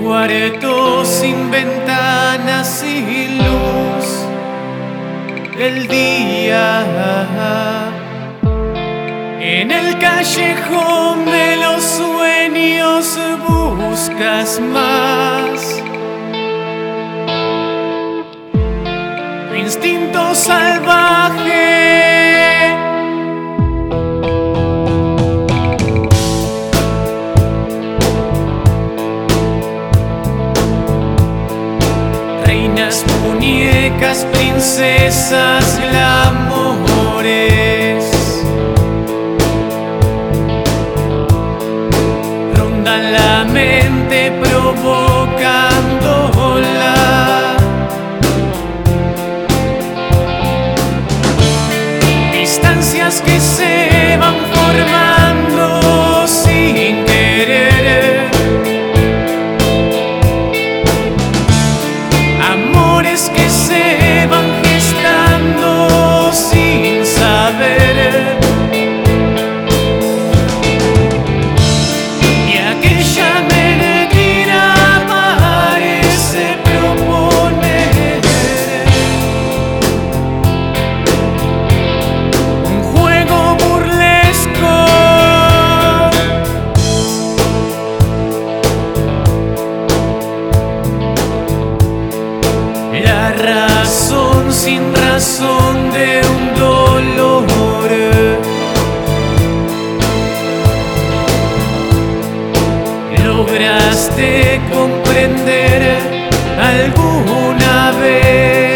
cuarto sin ventanas y luz del día. En el callejón de los sueños buscas más. Tu instinto salvaje reinas, muñecas, princesas, glamoures rondan la mente provocándola. Distancias que se van formando sin querer. Amores que se van gestando sin saber. Y aquella mentira parece proponer un juego burlesco. La razón sin razón de un dolor. ¿Lograste comprender alguna vez?